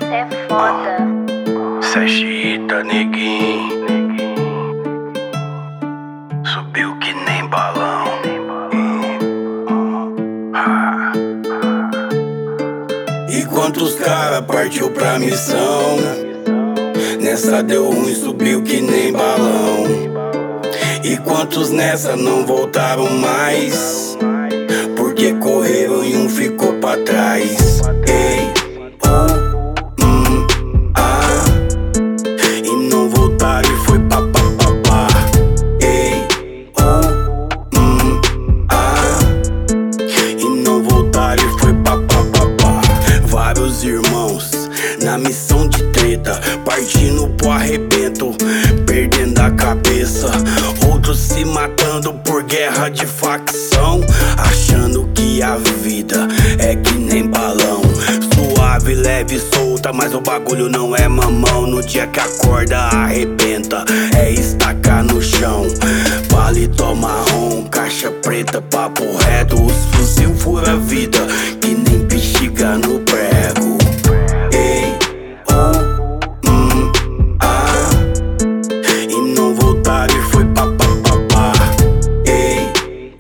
é foda. Cê é chita, neguinho. Subiu que nem balão. E quantos cara partiu pra missão? Nessa deu ruim, subiu que nem balão. E quantos nessa não voltaram mais? Porque correram e um ficou pra trás. Ei, e não voltaram e foi pá pá pá pá. Ei, e não voltaram e foi pá pá pá pá. Vários irmãos na missão de treta, partindo pro arrebento, perdendo a cabeça. Outros se matando por guerra de facção, achando que a vida é que nem balão. Suave, leve, solta, mas o bagulho não é mamão. No dia que a corda arrebenta, é estacar no chão. Paletó marrom, caixa preta, papo reto. Os fuzil fura a vida, que nem bexiga no prego. Ei, e não voltaram e foi pá pá pá pá. Ei,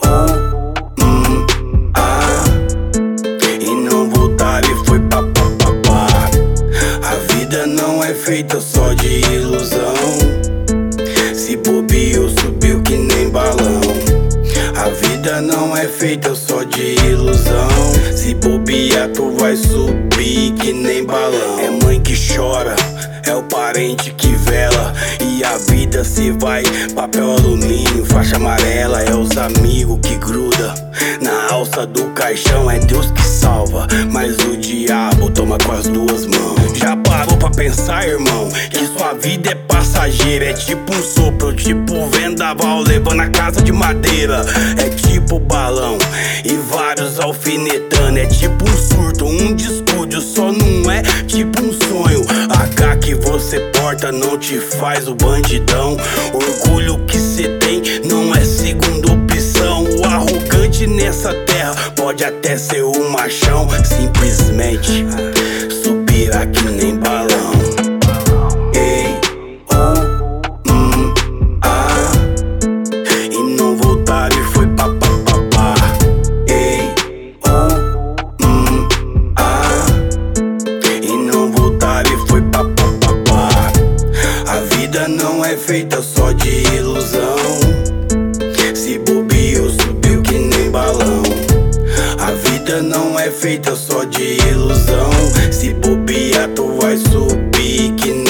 e não voltaram e foi pá pá pá pá. A vida não é feita só de ilusão. Se bobeou, subiu que nem balão. A vida não é feita só de ilusão. Se bobear, tu vai subir que nem balão. É mãe que chora, é o parente que vela. E a vida se vai, papel alumínio, faixa amarela. É os amigos que gruda na alça do caixão. É Deus que salva, mas o diabo toma com as duas mãos. Já parou pra pensar, irmão, que sua vida é passageira? É tipo um sopro, tipo vendaval levando a casa de madeira. É tipo balão e vários alfinetando. É tipo um surto, um descuido, só não é tipo um sonho. AK que você porta não te faz o bandidão. Orgulho que cê tem não é segunda opção. O arrogante nessa terra pode até ser o machão. Simplesmente subirá que nem balão. Ei, e não voltaram e foi pá pá pá pá. Ei, e não voltaram e foi pá pá pá pá. A vida não é feita só de ilusão. Se bobeou, subiu que nem balão. A vida não é feita só de ilusão. Se bobear, tu vai subir que nem